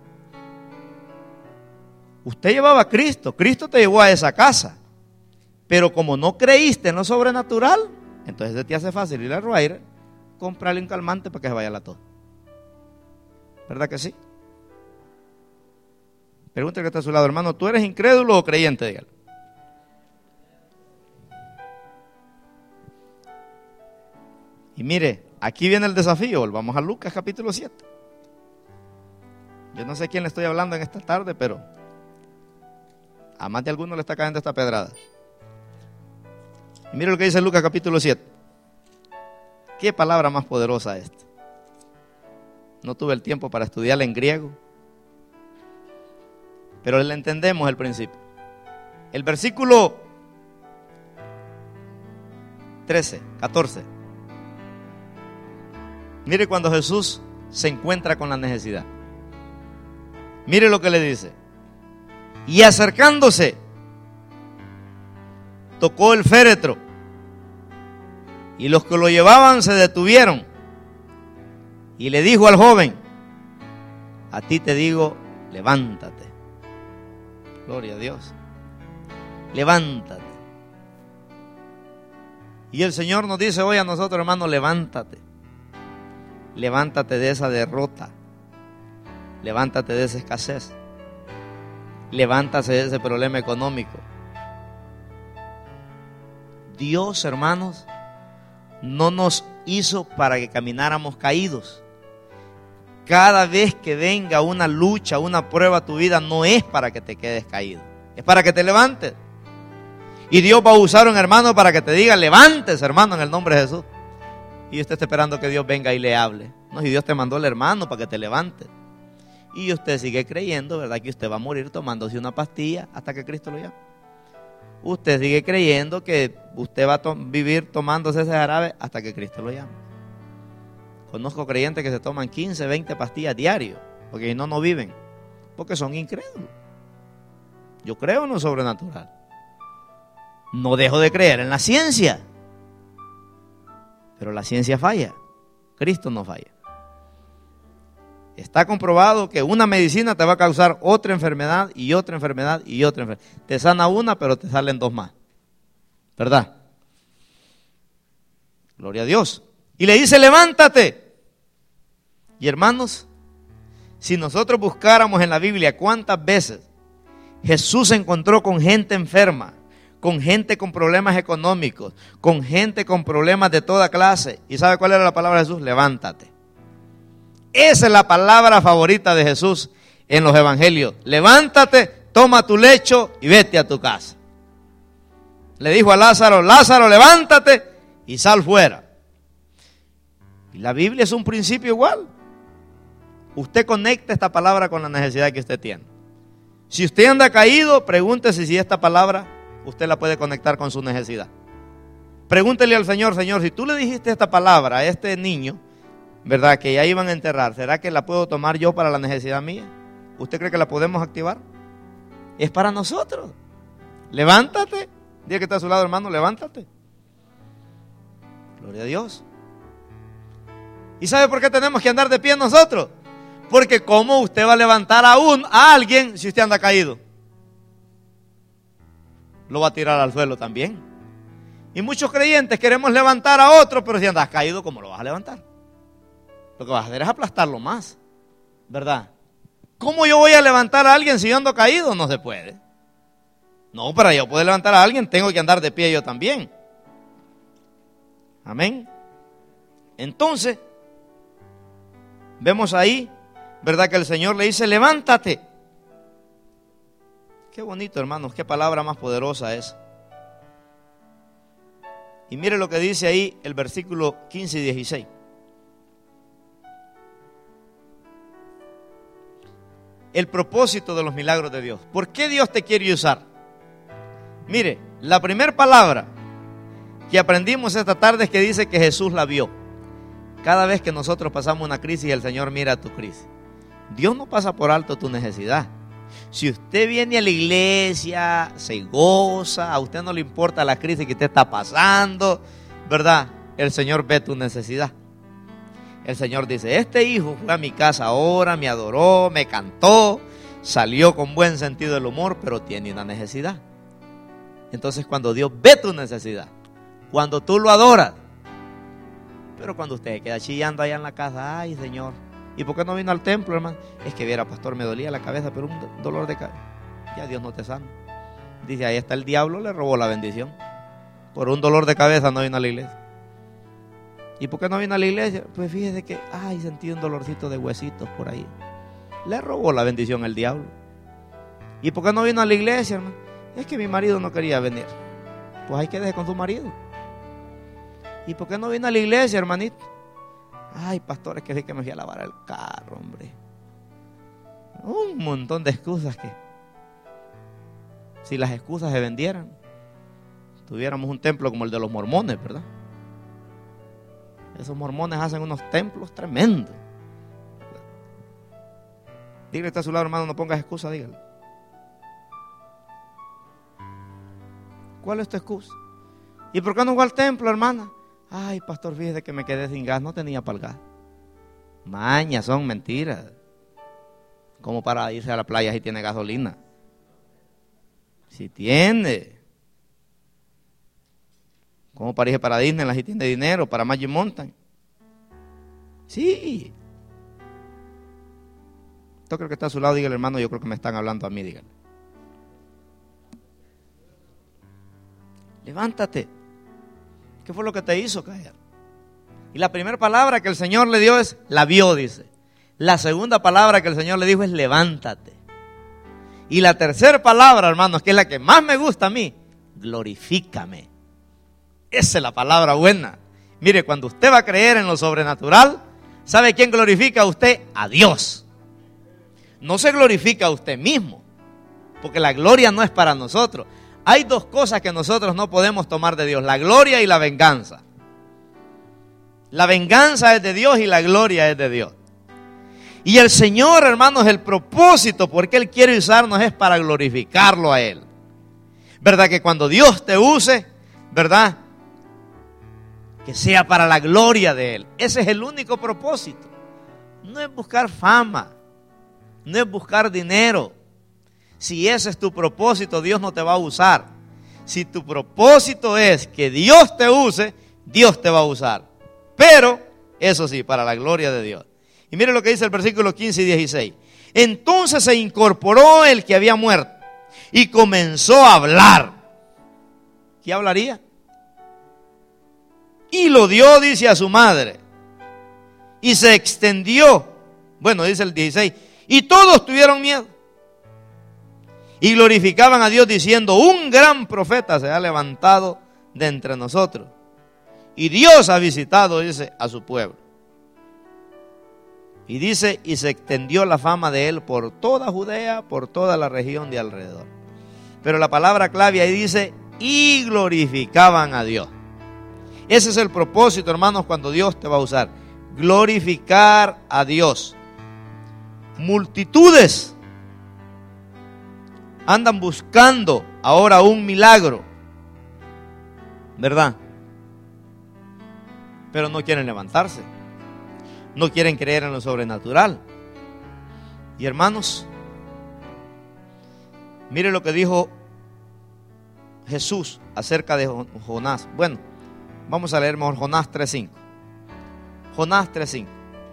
Usted llevaba a Cristo, Cristo te llevó a esa casa, pero como no creíste en lo sobrenatural, entonces se te hace fácil ir al Roirer, comprarle un calmante para que se vaya la tos. ¿Verdad que sí? Pregúntale que está a su lado, hermano, ¿tú eres incrédulo o creyente? Dígale. Y mire, aquí viene el desafío. Volvamos a Lucas capítulo siete. Yo no sé a quién le estoy hablando en esta tarde, pero a más de alguno le está cayendo esta pedrada. Y mire lo que dice Lucas capítulo siete. Qué palabra más poderosa esta. No tuve el tiempo para estudiarla en griego, pero le entendemos el principio. El versículo trece, catorce. Mire cuando Jesús se encuentra con la necesidad. Mire lo que le dice. Y acercándose, tocó el féretro, y los que lo llevaban se detuvieron. Y le dijo al joven: a ti te digo, levántate. Gloria a Dios. Levántate. Y el Señor nos dice hoy a nosotros, hermanos, levántate. Levántate de esa derrota. Levántate de esa escasez. Levántate de ese problema económico. Dios, hermanos, no nos hizo para que camináramos caídos. Cada vez que venga una lucha, una prueba a tu vida, no es para que te quedes caído, es para que te levantes. Y Dios va a usar a un hermano para que te diga, levantes, hermano, en el nombre de Jesús. Y usted está esperando que Dios venga y le hable. No, si Dios te mandó el hermano para que te levantes. Y usted sigue creyendo, ¿verdad?, que usted va a morir tomándose una pastilla hasta que Cristo lo llame. Usted sigue creyendo que usted va a to- vivir tomándose ese jarabe hasta que Cristo lo llame. Conozco creyentes que se toman quince, veinte pastillas diario, porque si no, no viven, porque son incrédulos. Yo creo en lo sobrenatural. No dejo de creer en la ciencia, pero la ciencia falla, Cristo no falla. Está comprobado que una medicina te va a causar otra enfermedad y otra enfermedad y otra enfermedad. Te sana una, pero te salen dos más, ¿verdad? Gloria a Dios. Y le dice, levántate. Y hermanos, si nosotros buscáramos en la Biblia cuántas veces Jesús se encontró con gente enferma, con gente con problemas económicos, con gente con problemas de toda clase. ¿Y sabe cuál era la palabra de Jesús? Levántate. Esa es la palabra favorita de Jesús en los evangelios. Levántate, toma tu lecho y vete a tu casa. Le dijo a Lázaro, Lázaro, levántate y sal fuera. Y la Biblia es un principio igual. Usted conecta esta palabra con la necesidad que usted tiene. Si usted anda caído, pregúntese si esta palabra usted la puede conectar con su necesidad. Pregúntele al Señor, Señor, si tú le dijiste esta palabra a este niño, ¿verdad?, que ya iban a enterrar, ¿será que la puedo tomar yo para la necesidad mía? ¿Usted cree que la podemos activar? Es para nosotros. Levántate. Diga que está a su lado, hermano, levántate. Gloria a Dios. ¿Y sabe por qué tenemos que andar de pie nosotros? Porque ¿cómo usted va a levantar a, un, a alguien si usted anda caído? Lo va a tirar al suelo también. Y muchos creyentes queremos levantar a otro, pero si andas caído, ¿cómo lo vas a levantar? Lo que vas a hacer es aplastarlo más, ¿verdad? ¿Cómo yo voy a levantar a alguien si yo ando caído? No se puede. No, para yo poder levantar a alguien tengo que andar de pie yo también. Amén. Entonces, vemos ahí, ¿verdad?, que el Señor le dice, levántate. Qué bonito, hermanos, qué palabra más poderosa es. Y mire lo que dice ahí el versículo quince y dieciséis. El propósito de los milagros de Dios. ¿Por qué Dios te quiere usar? Mire, la primera palabra que aprendimos esta tarde es que dice que Jesús la vio. Cada vez que nosotros pasamos una crisis, el Señor mira tu crisis. Dios no pasa por alto tu necesidad. Si usted viene a la iglesia, se goza, a usted no le importa la crisis que usted está pasando, ¿verdad? El Señor ve tu necesidad. El Señor dice, este hijo fue a mi casa ahora, me adoró, me cantó, salió con buen sentido del humor, pero tiene una necesidad. Entonces cuando Dios ve tu necesidad, cuando tú lo adoras, pero cuando usted queda chillando allá en la casa, ay Señor, ¿y por qué no vino al templo, hermano? Es que viera, pastor, me dolía la cabeza, pero un dolor de cabeza. Ya Dios no te sana. Dice, ahí está el diablo, le robó la bendición. Por un dolor de cabeza no vino a la iglesia. ¿Y por qué no vino a la iglesia? Pues fíjese que, ay, sentí un dolorcito de huesitos por ahí. Le robó la bendición el diablo. ¿Y por qué no vino a la iglesia, hermano? Es que mi marido no quería venir. Pues hay que dejar con su marido. ¿Y por qué no vino a la iglesia, hermanito? Ay, pastor, es que sí que me fui a lavar el carro, hombre. Un montón de excusas que, si las excusas se vendieran, tuviéramos un templo como el de los mormones, ¿verdad? Esos mormones hacen unos templos tremendos. Dígale, está a su lado, hermano, no pongas excusa, dígale. ¿Cuál es tu excusa? ¿Y por qué no fue al templo, hermana? Ay, pastor, fíjese que me quedé sin gas, no tenía para el gas. Mañas, son mentiras. ¿Cómo para irse a la playa si tiene gasolina? Si tiene. ¿Cómo para irse para Disneyland si tiene dinero? Para Magic Mountain. Sí. Yo creo que está a su lado, dígale, hermano, yo creo que me están hablando a mí, dígale. Levántate. ¿Qué fue lo que te hizo caer? Y la primera palabra que el Señor le dio es, la vio, dice. La segunda palabra que el Señor le dijo es, levántate. Y la tercera palabra, hermanos, que es la que más me gusta a mí, glorifícame. Esa es la palabra buena. Mire, cuando usted va a creer en lo sobrenatural, ¿sabe quién glorifica a usted? A Dios. No se glorifica a usted mismo, porque la gloria no es para nosotros. Hay dos cosas que nosotros no podemos tomar de Dios, la gloria y la venganza. La venganza es de Dios y la gloria es de Dios. Y el Señor, hermanos, el propósito por qué Él quiere usarnos es para glorificarlo a Él. ¿Verdad? Que cuando Dios te use, ¿verdad? Que sea para la gloria de Él. Ese es el único propósito. No es buscar fama, no es buscar dinero. Si ese es tu propósito, Dios no te va a usar. Si tu propósito es que Dios te use, Dios te va a usar. Pero, eso sí, para la gloria de Dios. Y mire lo que dice el versículo quince y dieciséis. Entonces se incorporó el que había muerto y comenzó a hablar. ¿Qué hablaría? Y lo dio, dice, a su madre. Y se extendió. Bueno, dice el dieciséis. Y todos tuvieron miedo. Y glorificaban a Dios diciendo, un gran profeta se ha levantado de entre nosotros. Y Dios ha visitado, dice, a su pueblo. Y dice, y se extendió la fama de él por toda Judea, por toda la región de alrededor. Pero la palabra clave ahí dice, y glorificaban a Dios. Ese es el propósito, hermanos, cuando Dios te va a usar. Glorificar a Dios. Multitudes andan buscando ahora un milagro, ¿verdad? Pero no quieren levantarse. No quieren creer en lo sobrenatural. Y hermanos, mire lo que dijo Jesús acerca de Jonás. Bueno, vamos a leer mejor Jonás tres cinco. Jonás tres cinco.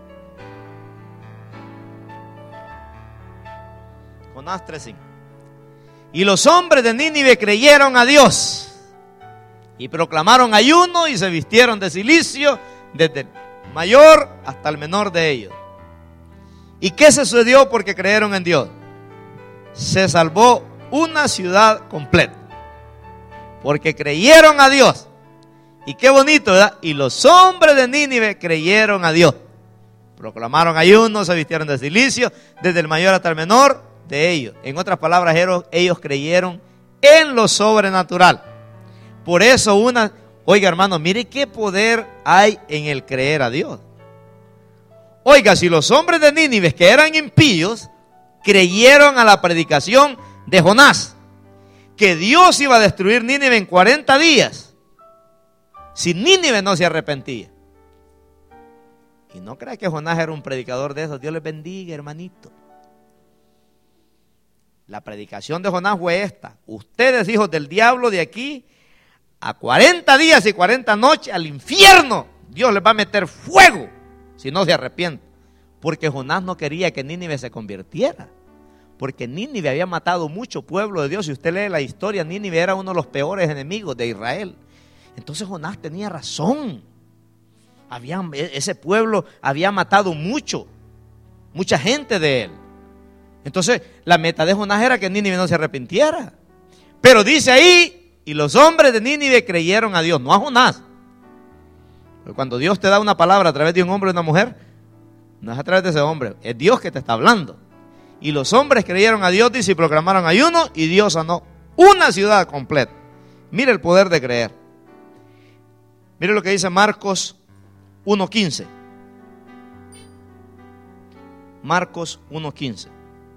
Jonás tres cinco. Y los hombres de Nínive creyeron a Dios y proclamaron ayuno y se vistieron de cilicio desde el mayor hasta el menor de ellos. ¿Y qué sucedió porque creyeron en Dios? Se salvó una ciudad completa porque creyeron a Dios. Y qué bonito, ¿verdad? Y los hombres de Nínive creyeron a Dios. Proclamaron ayuno, se vistieron de cilicio desde el mayor hasta el menor de ellos. En otras palabras, ellos creyeron en lo sobrenatural. Por eso una, oiga hermano, mire qué poder hay en el creer a Dios. Oiga, si los hombres de Nínive, que eran impíos, creyeron a la predicación de Jonás, que Dios iba a destruir Nínive en cuarenta días, si Nínive no se arrepentía. Y no crea que Jonás era un predicador de esos. Dios les bendiga, hermanito. La predicación de Jonás fue esta: ustedes, hijos del diablo, de aquí a cuarenta días y cuarenta noches al infierno, Dios les va a meter fuego si no se arrepienten. Porque Jonás no quería que Nínive se convirtiera, porque Nínive había matado mucho pueblo de Dios. Si usted lee la historia, Nínive era uno de los peores enemigos de Israel. Entonces Jonás tenía razón. Había, ese pueblo había matado mucho, mucha gente de él. Entonces la meta de Jonás era que Nínive no se arrepintiera. Pero dice ahí, y los hombres de Nínive creyeron a Dios, no a Jonás. Porque cuando Dios te da una palabra a través de un hombre o una mujer, no es a través de ese hombre, es Dios que te está hablando. Y los hombres creyeron a Dios, dice, y proclamaron ayuno, y Dios sanó una ciudad completa. Mire el poder de creer. Mire lo que dice Marcos uno quince. Marcos uno quince.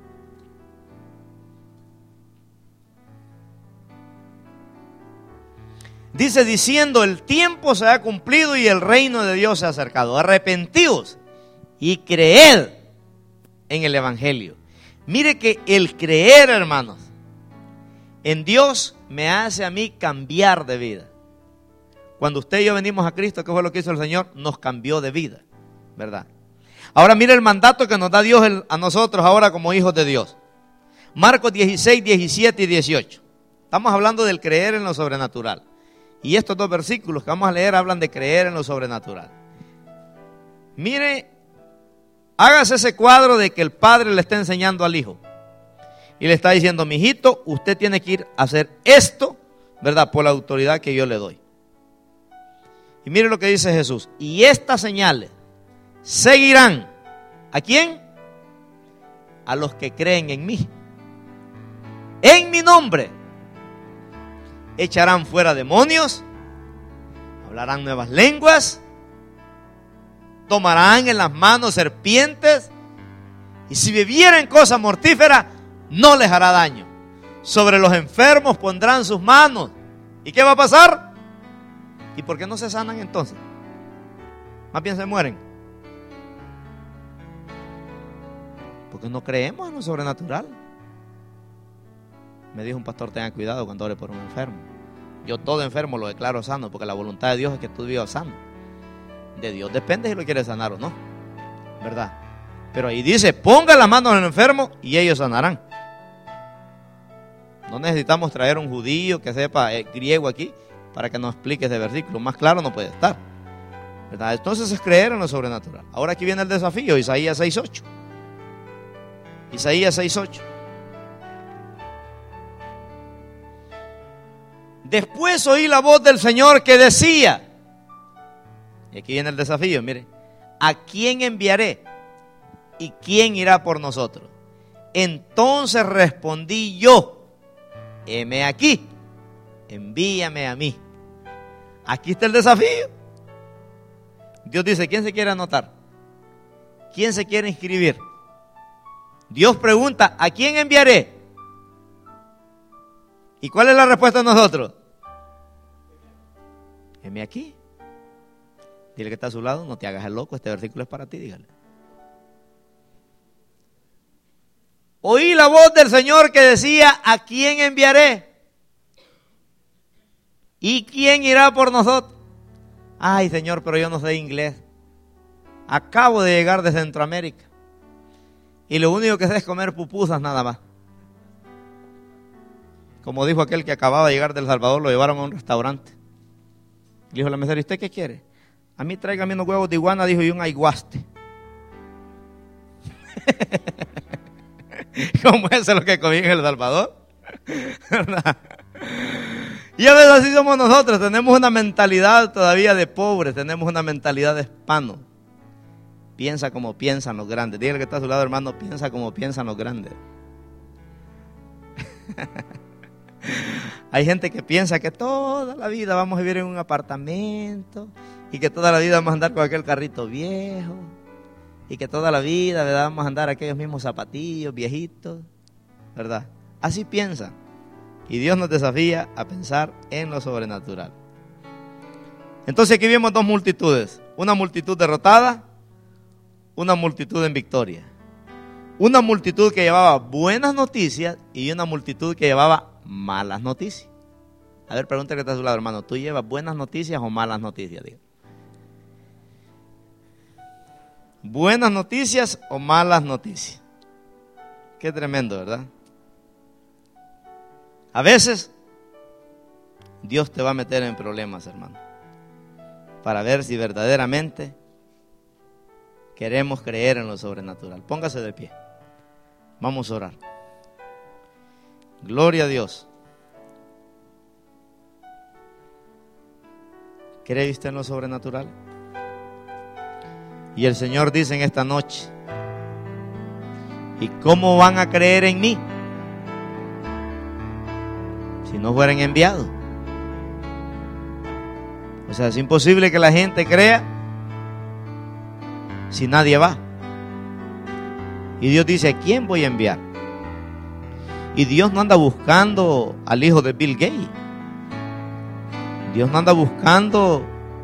Dice, diciendo, el tiempo se ha cumplido y el reino de Dios se ha acercado. Arrepentíos y creed en el evangelio. Mire que el creer, hermanos, en Dios me hace a mí cambiar de vida. Cuando usted y yo venimos a Cristo, ¿qué fue lo que hizo el Señor? Nos cambió de vida, ¿verdad? Ahora mire el mandato que nos da Dios a nosotros ahora como hijos de Dios. Marcos dieciséis, diecisiete y dieciocho. Estamos hablando del creer en lo sobrenatural. Y estos dos versículos que vamos a leer hablan de creer en lo sobrenatural. Mire, hágase ese cuadro de que el padre le está enseñando al hijo. Y le está diciendo, mijito, usted tiene que ir a hacer esto, ¿verdad? Por la autoridad que yo le doy. Y mire lo que dice Jesús. Y estas señales seguirán. ¿A quién? A los que creen en mí. En mi nombre. Echarán fuera demonios. Hablarán nuevas lenguas. Tomarán en las manos serpientes. Y si bebieren cosa mortífera, no les hará daño. Sobre los enfermos pondrán sus manos. ¿Y qué va a pasar? ¿Y por qué no se sanan entonces? Más bien se mueren. Porque no creemos en lo sobrenatural. Me dijo un pastor, tenga cuidado cuando ore por un enfermo. Yo todo enfermo lo declaro sano, porque la voluntad de Dios es que tú vivas sano. De Dios depende si lo quieres sanar o no, ¿verdad? Pero ahí dice, ponga la mano en el enfermo y ellos sanarán. No necesitamos traer un judío que sepa eh, griego aquí para que nos explique ese versículo. Más claro no puede estar, ¿verdad? Entonces es creer en lo sobrenatural. Ahora aquí viene el desafío, Isaías seis ocho. Isaías seis ocho. Después oí la voz del Señor que decía, y aquí viene el desafío, mire, ¿a quién enviaré? ¿Y quién irá por nosotros? Entonces respondí yo, heme aquí, envíame a mí. Aquí está el desafío. Dios dice, ¿quién se quiere anotar? ¿Quién se quiere inscribir? Dios pregunta, ¿a quién enviaré? ¿Y cuál es la respuesta de nosotros? Heme aquí. Dile que está a su lado, no te hagas el loco, este versículo es para ti, dígale. Oí la voz del Señor que decía, ¿a quién enviaré? ¿Y quién irá por nosotros? Ay, Señor, pero yo no sé inglés. Acabo de llegar de Centroamérica. Y lo único que sé es comer pupusas nada más. Como dijo aquel que acababa de llegar de El Salvador, lo llevaron a un restaurante. Le dijo la mesera, ¿y usted qué quiere? A mí tráigame unos huevos de iguana, dijo, y un aiguaste. ¿Cómo es lo que comí en El Salvador? ¿Verdad? Y a veces así somos nosotros, tenemos una mentalidad todavía de pobres, tenemos una mentalidad de hispano. Piensa como piensan los grandes. Dígale que está a su lado, hermano, piensa como piensan los grandes. Hay gente que piensa que toda la vida vamos a vivir en un apartamento y que toda la vida vamos a andar con aquel carrito viejo y que toda la vida, ¿verdad?, vamos a andar aquellos mismos zapatillos viejitos, ¿verdad? Así piensan. Y Dios nos desafía a pensar en lo sobrenatural. Entonces aquí vemos dos multitudes. Una multitud derrotada, una multitud en victoria. Una multitud que llevaba buenas noticias y una multitud que llevaba malas noticias. A ver, pregúntale que está a su lado, hermano. ¿Tú llevas buenas noticias o malas noticias? Digo. ¿Buenas noticias o malas noticias? Qué tremendo, ¿verdad? A veces Dios te va a meter en problemas, hermano, para ver si verdaderamente queremos creer en lo sobrenatural. Póngase de pie. Vamos a orar. Gloria a Dios. ¿Cree usted en lo sobrenatural? Y el Señor dice en esta noche, ¿y cómo van a creer en mí si no fueran enviados? O sea, es imposible que la gente crea si nadie va. Y Dios dice, ¿a quién voy a enviar? Y Dios no anda buscando al hijo de Bill Gates. Dios no anda buscando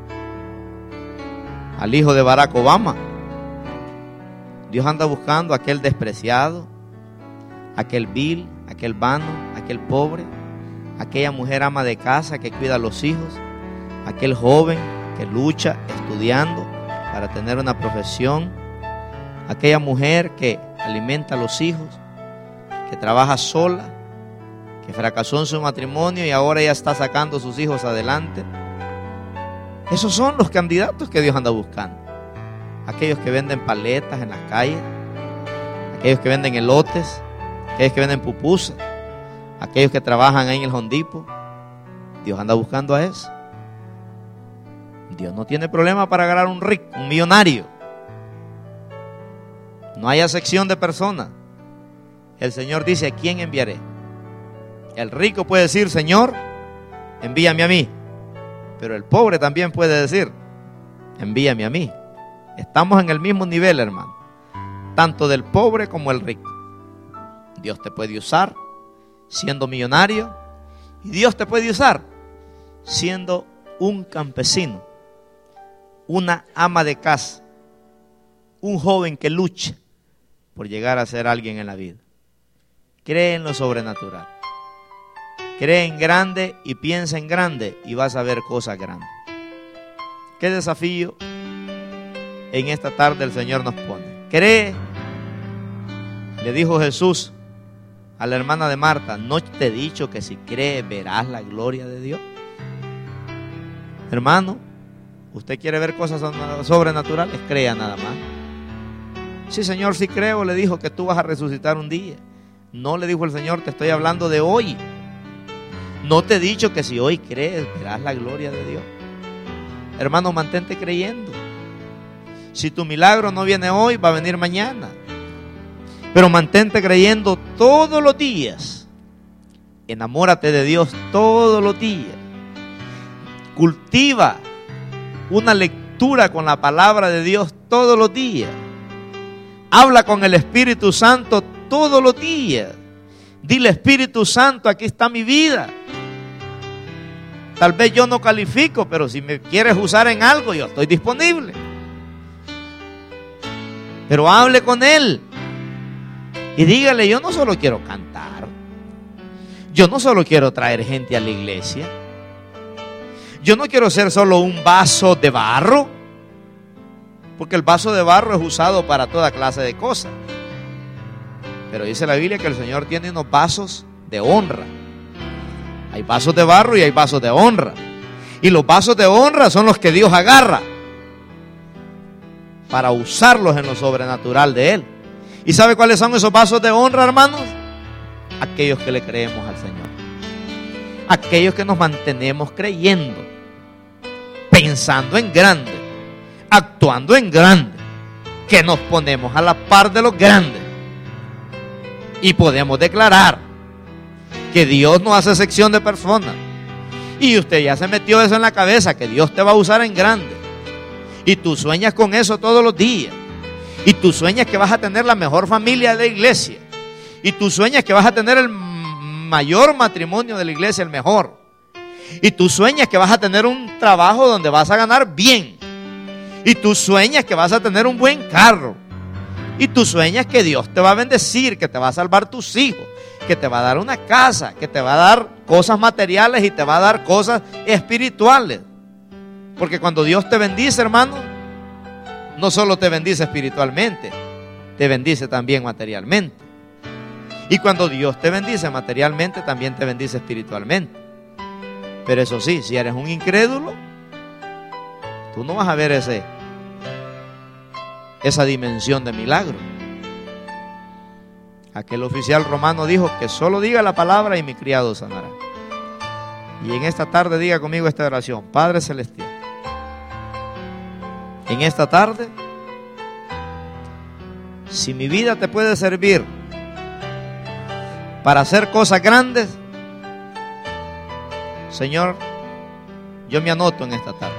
al hijo de Barack Obama. Dios anda buscando a aquel despreciado, aquel vil, aquel vano, aquel pobre, aquella mujer ama de casa que cuida a los hijos, aquel joven que lucha estudiando para tener una profesión, aquella mujer que alimenta a los hijos, que trabaja sola, que fracasó en su matrimonio y ahora ya está sacando a sus hijos adelante. Esos son los candidatos que Dios anda buscando. Aquellos que venden paletas en las calles, aquellos que venden elotes, aquellos que venden pupusas, aquellos que trabajan ahí en el Home Depot. Dios anda buscando a eso. Dios no tiene problema para agarrar un rico, un millonario. No hay acepción de personas. El Señor dice: ¿a quién enviaré? El rico puede decir: Señor, envíame a mí. Pero el pobre también puede decir: envíame a mí. Estamos en el mismo nivel, hermano, tanto del pobre como el rico. Dios te puede usar siendo millonario, y Dios te puede usar siendo un campesino, una ama de casa, un joven que lucha por llegar a ser alguien en la vida. Cree en lo sobrenatural. Cree en grande y piensa en grande y vas a ver cosas grandes. ¿Qué desafío en esta tarde el Señor nos pone? Cree. Le dijo Jesús a la hermana de Marta: ¿no te he dicho que si crees verás la gloria de Dios? Hermano, ¿usted quiere ver cosas sobrenaturales? Crea nada más. Sí, Señor, sí creo. Le dijo que tú vas a resucitar un día. No, le dijo el Señor, te estoy hablando de hoy. No te he dicho que si hoy crees verás la gloria de Dios. Hermano, mantente creyendo. Si tu milagro no viene hoy, va a venir mañana. Pero mantente creyendo todos los días. Enamórate de Dios todos los días. Cultiva una lectura con la palabra de Dios todos los días. Habla con el Espíritu Santo todos los días. Dile: Espíritu Santo, aquí está mi vida. Tal vez yo no califico, pero si me quieres usar en algo, yo estoy disponible. Pero hable con Él y dígale: yo no solo quiero cantar, yo no solo quiero traer gente a la iglesia, yo no quiero ser solo un vaso de barro, porque el vaso de barro es usado para toda clase de cosas. Pero dice la Biblia que el Señor tiene unos vasos de honra. Hay vasos de barro y hay vasos de honra. Y los vasos de honra son los que Dios agarra para usarlos en lo sobrenatural de Él. ¿Y sabe cuáles son esos vasos de honra, hermanos? Aquellos que le creemos al Señor. Aquellos que nos mantenemos creyendo, pensando en grande, actuando en grande, que nos ponemos a la par de los grandes. Y podemos declarar que Dios no hace sección de personas. Y usted ya se metió eso en la cabeza, que Dios te va a usar en grande. Y tú sueñas con eso todos los días. Y tú sueñas que vas a tener la mejor familia de la iglesia. Y tú sueñas que vas a tener el mayor matrimonio de la iglesia, el mejor. Y tú sueñas que vas a tener un trabajo donde vas a ganar bien. Y tú sueñas que vas a tener un buen carro. Y tú sueñas que Dios te va a bendecir, que te va a salvar tus hijos, que te va a dar una casa, que te va a dar cosas materiales y te va a dar cosas espirituales. Porque cuando Dios te bendice, hermano, no solo te bendice espiritualmente, te bendice también materialmente. Y cuando Dios te bendice materialmente, también te bendice espiritualmente. Pero eso sí, si eres un incrédulo, tú no vas a ver ese, esa dimensión de milagro. Aquel oficial romano dijo que solo diga la palabra y mi criado sanará. Y en esta tarde diga conmigo esta oración: Padre Celestial, en esta tarde, si mi vida te puede servir para hacer cosas grandes, Señor, yo me anoto en esta tarde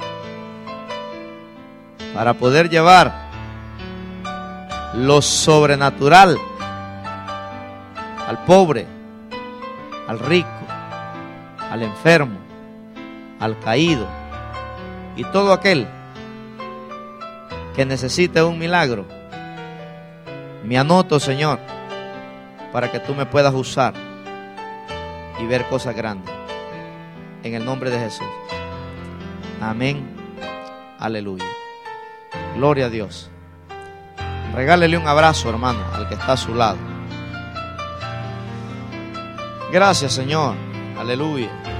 para poder llevar lo sobrenatural al pobre, al rico, al enfermo, al caído y todo aquel que necesite un milagro. Me anoto, Señor, para que tú me puedas usar y ver cosas grandes. En el nombre de Jesús. Amén. Aleluya. Gloria a Dios. Regálele un abrazo, hermano, al que está a su lado. Gracias, Señor. Aleluya.